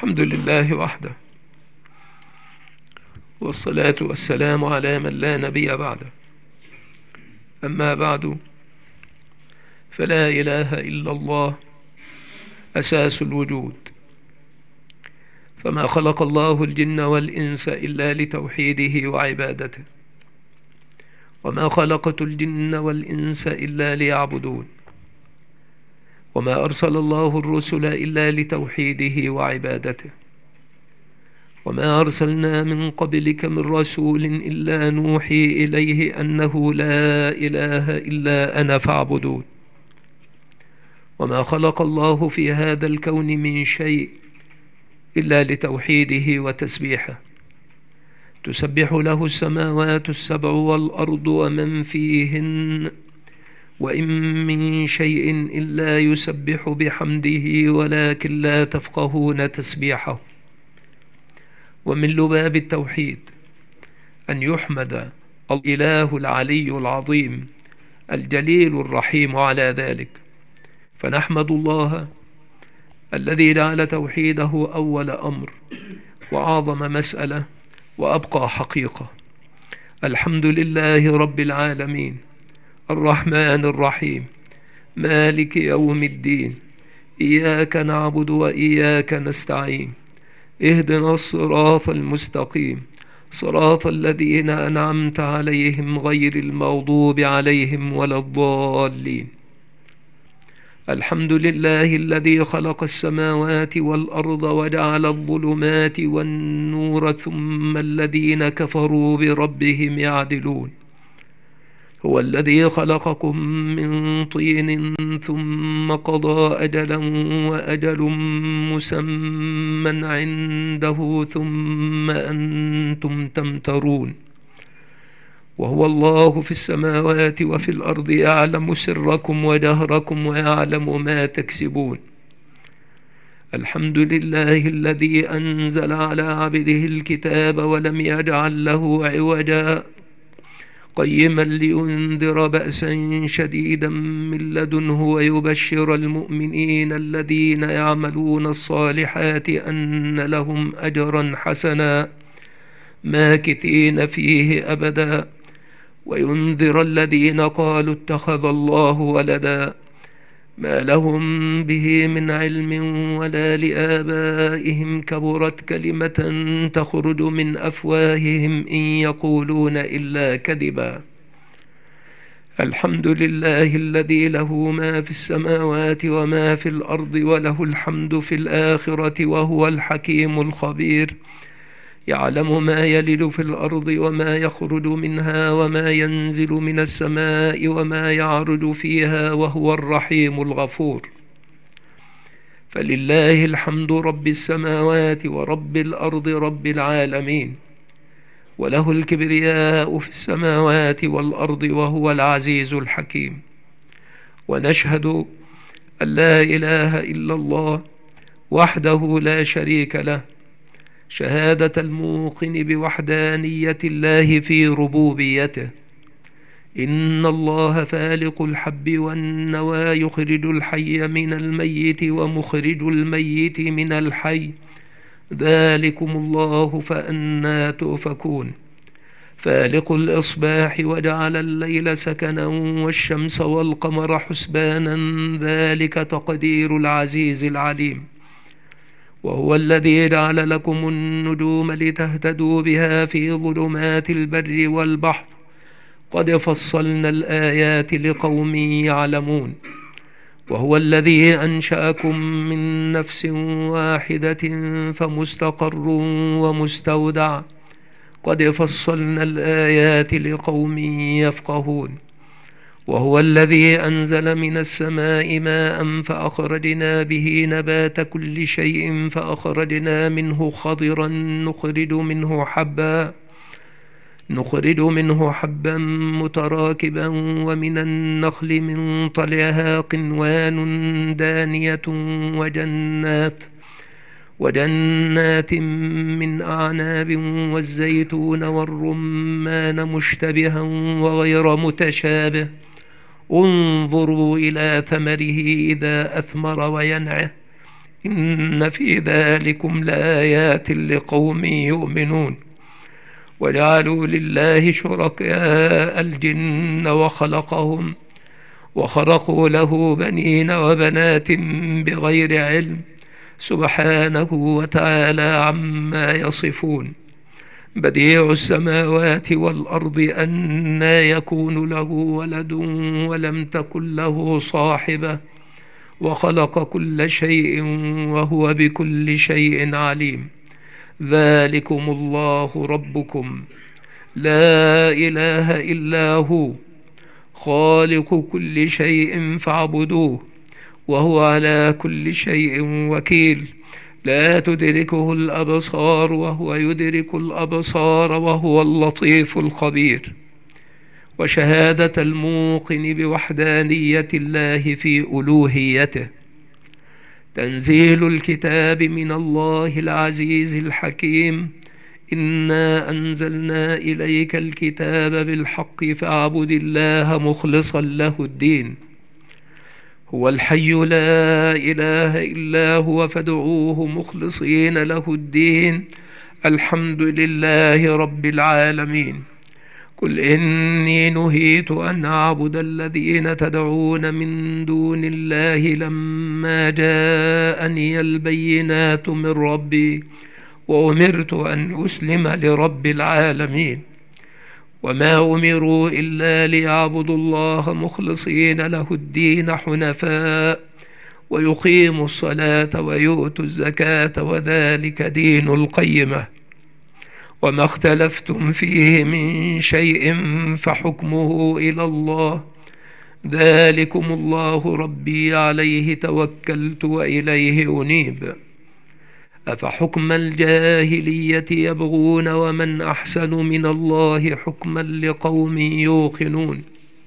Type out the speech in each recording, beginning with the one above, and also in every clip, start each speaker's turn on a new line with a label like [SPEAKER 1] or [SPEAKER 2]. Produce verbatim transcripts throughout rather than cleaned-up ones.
[SPEAKER 1] الحمد لله وحده، والصلاة والسلام على من لا نبي بعده. أما بعد، فلا إله إلا الله أساس الوجود، فما خلق الله الجن والإنس إلا لتوحيده وعبادته، وما خلقت الجن والإنس إلا ليعبدون، وما أرسل الله الرسل إلا لتوحيده وعبادته، وما أرسلنا من قبلك من رسول إلا نوحي إليه أنه لا إله إلا أنا فاعبدون. وما خلق الله في هذا الكون من شيء إلا لتوحيده وتسبيحه، تسبح له السماوات السبع والأرض ومن فيهن، وإن من شيء إلا يسبح بحمده ولكن لا تفقهون تسبيحه. ومن لباب التوحيد أن يحمد الإله العلي العظيم الجليل الرحيم على ذلك، فنحمد الله الذي جعل توحيده أول أمر وأعظم مسألة وأبقى حقيقة. الحمد لله رب العالمين الرحمن الرحيم مالك يوم الدين، إياك نعبد وإياك نستعين، اهدنا الصراط المستقيم، صراط الذين أنعمت عليهم غير المغضوب عليهم ولا الضالين. الحمد لله الذي خلق السماوات والأرض وجعل الظلمات والنور ثم الذين كفروا بربهم يعدلون. هو الذي خلقكم من طين ثم قضى أجلا وأجل مسمى عنده ثم أنتم تمترون. وهو الله في السماوات وفي الأرض يعلم سركم وجهركم ويعلم ما تكسبون. الحمد لله الذي أنزل على عبده الكتاب ولم يجعل له عوجا قيما لينذر بأسا شديدا من لدنه ويبشر المؤمنين الذين يعملون الصالحات أن لهم أجرا حسنا ماكثين فيه أبدا، وينذر الذين قالوا اتخذ الله ولدا ما لهم به من علم ولا لآبائهم، كبرت كلمة تخرج من أفواههم إن يقولون إلا كذبا. الحمد لله الذي له ما في السماوات وما في الأرض وله الحمد في الآخرة وهو الحكيم الخبير، يعلم ما يلج في الأرض وما يخرج منها وما ينزل من السماء وما يعرج فيها وهو الرحيم الغفور. فلله الحمد رب السماوات ورب الأرض رب العالمين، وله الكبرياء في السماوات والأرض وهو العزيز الحكيم. ونشهد أن لا إله إلا الله وحده لا شريك له، شهادة الموقن بوحدانية الله في ربوبيته. إن الله فالق الحب والنوى، يخرج الحي من الميت ومخرج الميت من الحي، ذلكم الله فأنى تؤفكون. فالق الإصباح وجعل الليل سكنا والشمس والقمر حسبانا، ذلك تقدير العزيز العليم. وهو الذي جعل لكم النجوم لتهتدوا بها في ظلمات البر والبحر، قد فصلنا الآيات لقوم يعلمون. وهو الذي أنشأكم من نفس واحدة فمستقر ومستودع، قد فصلنا الآيات لقوم يفقهون. وهو الذي أنزل من السماء ماء فأخرجنا به نبات كل شيء فأخرجنا منه خضرا نخرج منه حبا نخرج منه حبا متراكبا، ومن النخل من طلعها قنوان دانية وجنات وجنات من أعناب والزيتون والرمان مشتبها وغير متشابه، انظروا إلى ثمره إذا أثمر وينعه، إن في ذلكم لآيات لقوم يؤمنون. وجعلوا لله شركاء الجن وخلقهم وخرقوا له بنين وبنات بغير علم سبحانه وتعالى عما يصفون. بديع السماوات والأرض أنى يكون له ولد ولم تكن له صاحبة وخلق كل شيء وهو بكل شيء عليم. ذلكم الله ربكم لا إله إلا هو خالق كل شيء فاعبدوه وهو على كل شيء وكيل. لا تدركه الأبصار وهو يدرك الأبصار وهو اللطيف الخبير. وشهادة الموقن بوحدانية الله في ألوهيته. تنزيل الكتاب من الله العزيز الحكيم. إنا أنزلنا إليك الكتاب بالحق فاعبد الله مخلصا له الدين. هو الحي لا إله إلا هو فادعوه مخلصين له الدين. الحمد لله رب العالمين. قل إني نهيت أن أعبد الذين تدعون من دون الله لما جاءني البينات من ربي وأمرت أن أسلم لرب العالمين. وما أمروا إلا ليعبدوا الله مخلصين له الدين حنفاء ويقيموا الصلاة ويؤتوا الزكاة وذلك دين القيمة. وما اختلفتم فيه من شيء فحكمه إلى الله. ذلكم الله ربي عليه توكلت وإليه أنيب. أفحكم الجاهلية يبغون ومن أحسن من الله حكما لقوم يوقنون.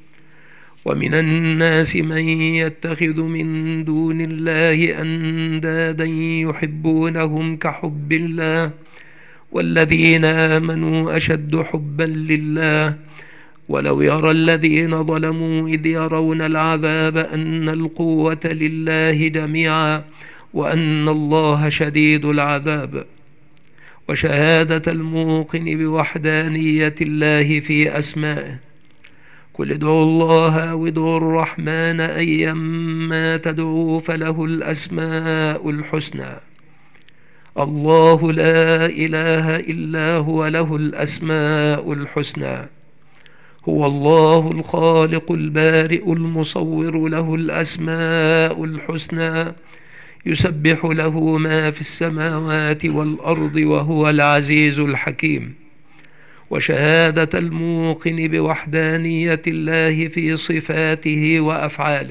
[SPEAKER 1] ومن الناس من يتخذ من دون الله أندادا يحبونهم كحب الله والذين آمنوا أشد حبا لله. ولو يرى الذين ظلموا إذ يرون العذاب أن القوة لله جميعا وأن الله شديد العذاب. وشهادة الموقن بوحدانية الله في أسمائه. قل ادعوا الله وادعوا الرحمن أيما تدعوا فله الأسماء الحسنى. الله لا إله إلا هو له الأسماء الحسنى. هو الله الخالق البارئ المصور له الأسماء الحسنى. يسبح له ما في السماوات والأرض وهو العزيز الحكيم. وشهادة الموقن بوحدانية الله في صفاته وأفعاله.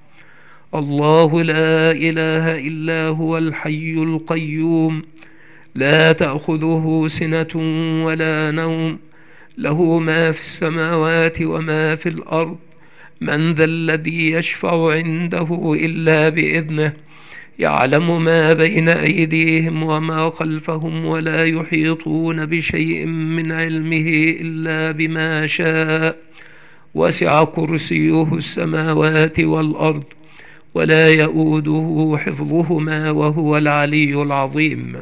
[SPEAKER 1] الله لا إله إلا هو الحي القيوم لا تأخذه سنة ولا نوم له ما في السماوات وما في الأرض. من ذا الذي يشفع عنده إلا بإذنه. يعلم ما بين أيديهم وما خلفهم ولا يحيطون بشيء من علمه إلا بما شاء. وسع كرسيه السماوات والأرض ولا يؤوده حفظهما وهو العلي العظيم.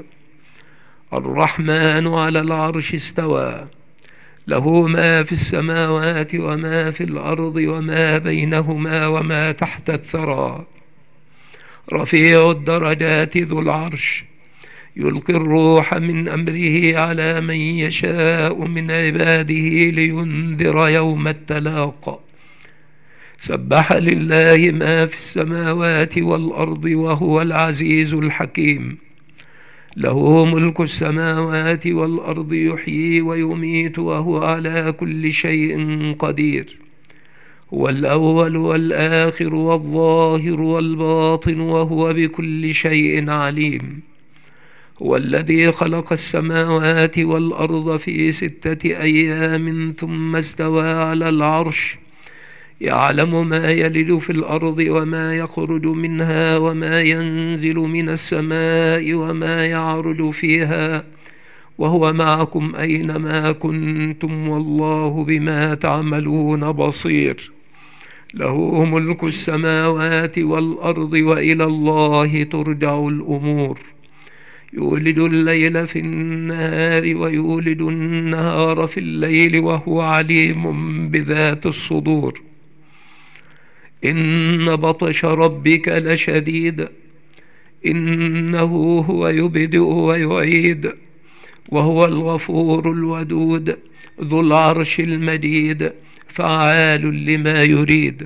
[SPEAKER 1] الرحمن على العرش استوى. له ما في السماوات وما في الأرض وما بينهما وما تحت الثرى. رفيع الدرجات ذو العرش. يلقي الروح من أمره على من يشاء من عباده لينذر يوم التلاق. سبح لله ما في السماوات والأرض وهو العزيز الحكيم. له ملك السماوات والأرض يحيي ويميت وهو على كل شيء قدير. هو الأول والآخر والظاهر والباطن وهو بكل شيء عليم. هو الذي خلق السماوات والأرض في ستة أيام ثم استوى على العرش. يعلم ما يلج في الأرض وما يخرج منها وما ينزل من السماء وما يعرج فيها وهو معكم أينما كنتم والله بما تعملون بصير. له ملك السماوات والأرض وإلى الله ترجع الأمور. يولد الليل في النهار ويولد النهار في الليل وهو عليم بذات الصدور. إن بطش ربك لشديد إنه هو يبدئ ويعيد وهو الغفور الودود ذو العرش المجيد فعال لما يريد.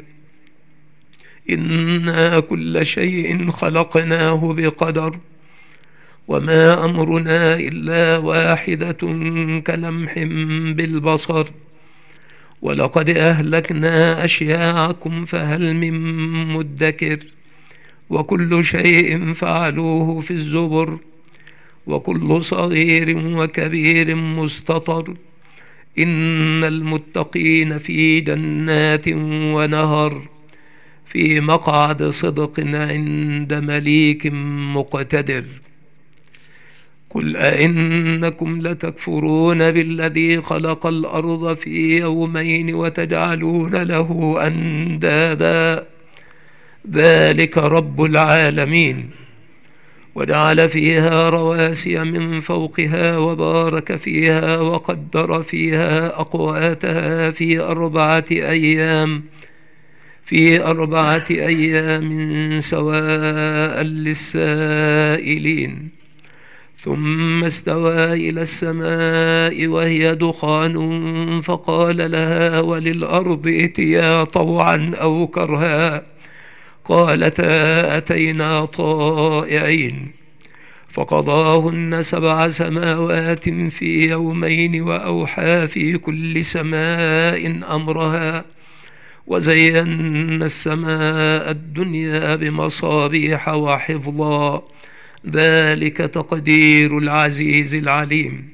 [SPEAKER 1] إنا كل شيء خلقناه بقدر وما أمرنا إلا واحدة كلمح بالبصر. ولقد أهلكنا أشياعكم فهل من مدكر. وكل شيء فعلوه في الزبر وكل صغير وكبير مستطر. إن المتقين في جنات ونهر في مقعد صدق عند مليك مقتدر. قل أئنكم لتكفرون بالذي خلق الأرض في يومين وتجعلون له أندادا ذلك رب العالمين. وجعل فيها رواسي من فوقها وبارك فيها وقدر فيها أقواتها في أربعة أيام في أربعة أيام سواء للسائلين. ثم استوى إلى السماء وهي دخان فقال لها وللأرض ائتيا طوعا أو كرها قالتا أتينا طائعين. فقضاهن سبع سماوات في يومين وأوحى في كل سماء أمرها وزينا السماء الدنيا بمصابيح وحفظا ذلك تقدير العزيز العليم.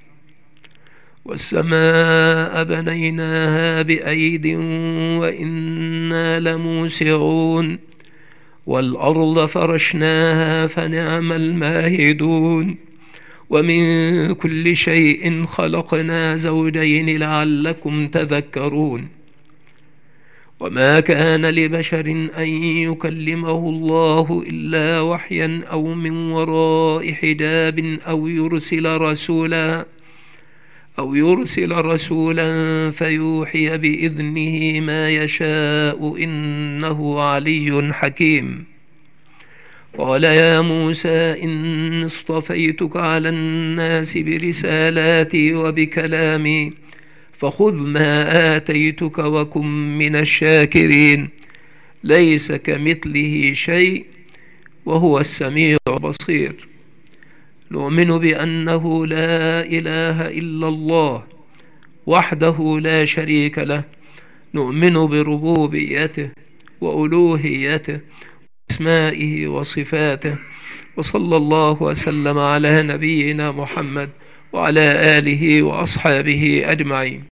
[SPEAKER 1] والسماء بنيناها بأيد وإنا لموسعون والأرض فرشناها فنعم الماهدون. ومن كل شيء خلقنا زوجين لعلكم تذكرون. وما كان لبشر أن يكلمه الله إلا وحيا أو من وراء حجاب أو يرسل رسولا أو يرسل رسولا فيوحي بإذنه ما يشاء إنه علي حكيم. قال يا موسى إن اصطفيتك على الناس برسالاتي وبكلامي فخذ ما آتيتك وكن من الشاكرين. ليس كمثله شيء وهو السميع البصير. نؤمن بأنه لا إله إلا الله وحده لا شريك له. نؤمن بربوبيته وألوهيته وأسمائه وصفاته. وصلى الله وسلم على نبينا محمد وعلى آله وأصحابه أجمعين.